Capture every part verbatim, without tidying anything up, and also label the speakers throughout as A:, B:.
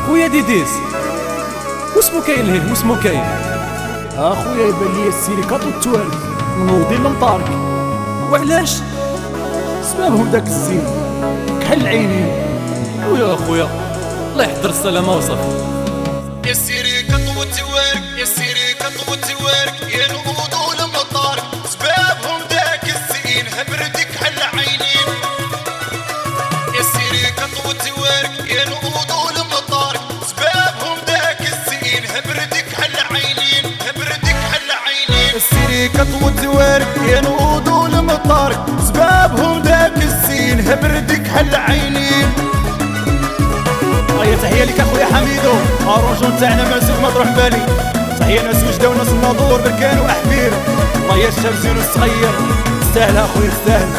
A: خويا ديديس واسمو كاين لهيه واسمو كاين
B: اخويا يبان لي السيليكات والتوالف منوضين لمطارك.
A: وعلاش؟
B: سبابهم داك الزين كحل العينين.
A: ويا اخويا الله يحضر السلامه وصافي.
C: يا السيريكات والتوارك يا السيريكات والتوارك يا نوضوا لمطارك سبابهم داك الزين هبردك كحل العينين. يا السيريكات والتوارك يا نوضوا لمطارك سبابهم داك الزين هبردك كحل العينين هبردك كحل العينين. السيريكات والتوارك يا نوضوا لمطارك سبابهم داك الزين هبردك كحل العينين.
B: هيا تحية لك اخويا حميدو اروجون تاعنا ماسوك مطروح بالي. تحية ناس وجدة وناس الناظور بركان واحبير. الله يا الشاب زين الصغير تستاهل اخويا تستاهل.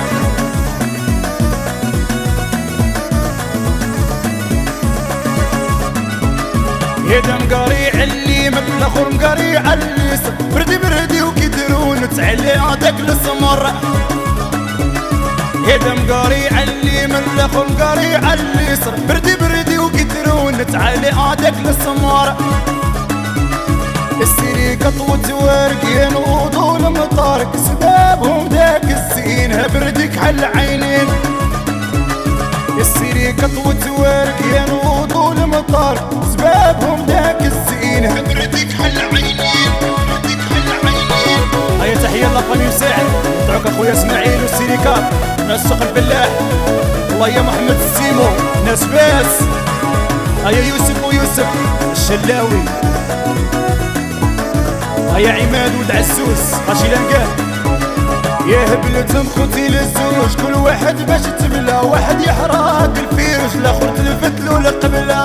B: يدا مقاريع اللي من الاخر مقاريع اليسر بردي بردي وكيدرون تعلي هذاك السمر. يدا مقاريع اللي من الاخر مقاريع اليسر بردي بردي وكيدرون تعلي هذاك السمر. السيريكات والتوارك يا نوضوا لمطارك سبابهم داك الزين هبردك حل عينين. السيريكات والتوارك يا نوضوا لمطارك سبابهم داك الزين
C: هبردك حل عينين هبردك حل عينين.
B: هيا تحية لقني مساعد دعوك اخويا اسماعيل والسيريكات ناس سوق الفلاح. الله يا محمد السيمو ناس فاس. هيا يوسف ويوسف الشلاوي. هيا عماد ولد عسوس اجي لنقال. يا هبلتهم خوتي للزوج كل واحد باش تبلا واحد يحرق الفيروج الاخر تلفتلو القبله.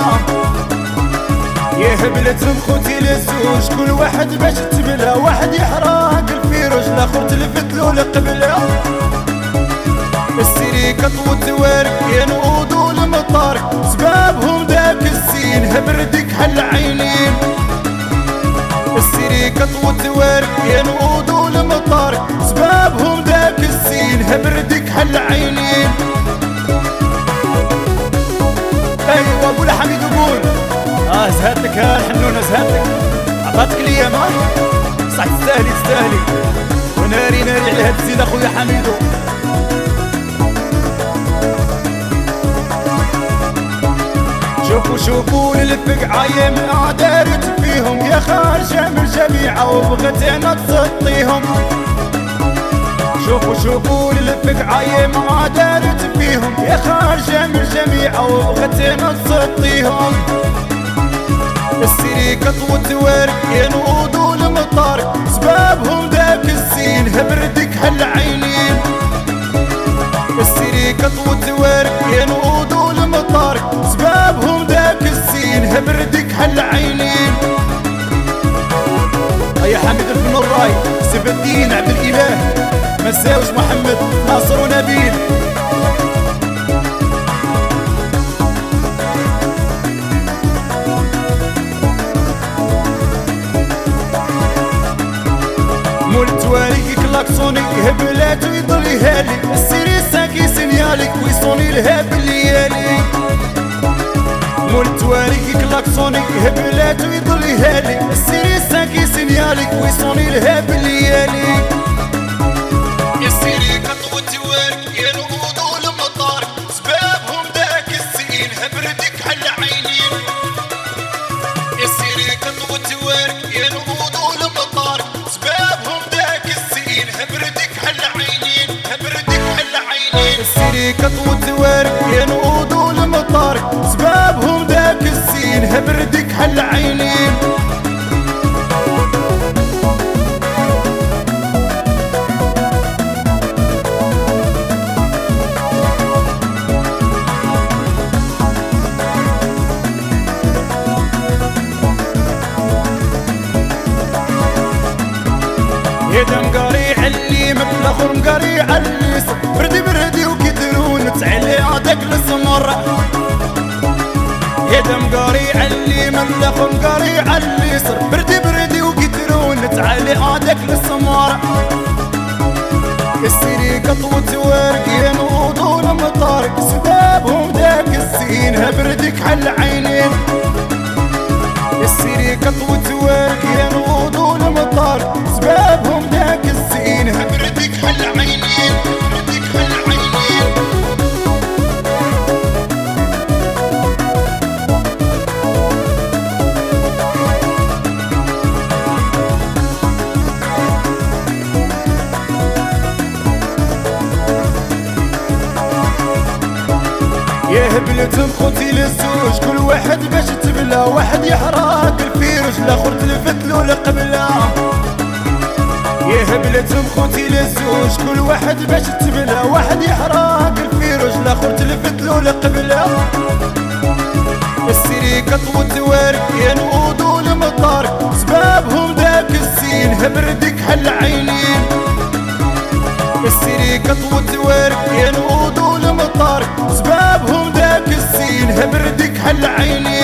B: يا هبلتهم خوتي للزوج كل واحد باش تبلا واحد يحرق الفيروج الاخر تلفتلو القبله. السيريكات والتوارك يا نوضوا لمطارك سبابهم داك الزين هبردك حل عينين. السيريكات والتوارك يا نوضوا لمطارك سبابهم داك الزين هبردك حل عينين. ايوا قول حميد وقول اه زهاتك ها الحنونه زهاتك عطاتك ليا ما صح تستاهلي تستاهلي. وناري ناري على هاد الزين اخويا حميدو. شوفوا شوفوا للفقعة ما دارت فيهم يا خارجة من الجميعة وبغت انا تسطيهم. شوفوا شوفوا للفقعة ما دارت فيهم يا خارجة من الجميعة وبغت انا تسطيهم. السيريكات والتوارك يا نوضوا لمطارك سبابهم داك الزين هبردك حل عينين. السيريكات والتوارك يا نوضوا لمطارك سبابهم داك الزين هبردك حل عينين. هيا حميد بن الراي سيف الدين عبد الاله مساوش محمد ناصر ونبيل. مول التواريك كلاكسوني هبلات ويضل يهالي. السيري ساكي سينيالي ويصوني الهاب الليالي. مول التواريك كلاكسوني هبلات ويضل يهالي. السيري ساكي سينيالي ويصوني الهاب الليالي.
C: يا السيريكات والتوارك يا نوضوا لمطارك سبابهم داك الزين هبردك حل عينين. يا السيريكات والتوارك يا نوضوا لمطارك سبابهم داك الزين هبردك حل عينين هبردك حل عينين.
B: السيريكات والتوارك يا نوضوا لمطارك سبابهم داك الزين هبردك حل عينين. يدا مقاريع اللي من الاخر مقاريع اليسر بردي بردي وكيدرون تعلي هذاك السمر. يدا مقاريع اللي من الاخر مقاريع اليسر بردي بردي وكيدرون تعلي هذاك السمر. السيريكات والتوارك يا نوضوا لمطارك سبابهم داك الزين هبردك حل عينين. السيري كطوة ورق يا نغوض والمطار سبابهم ذاك الزين
C: بردك حل عينين بردك حل عينين
B: يا هبلة خوتي للزوج كل واحد باش تبلى واحد يحرق الفيرج لاخر تلفت له القبلة يا هبلة خوتي للزوج كل واحد باش تبلى واحد يحرق الفيرج لاخر تلفت له القبلة السيري كطوة ورق يا نقود والمطار سبابهم ذاك الزين هبردك حل عينين السيري كطوة ورق يا نقود والمطار سبابهم ذاك الزين هبردك حل عينين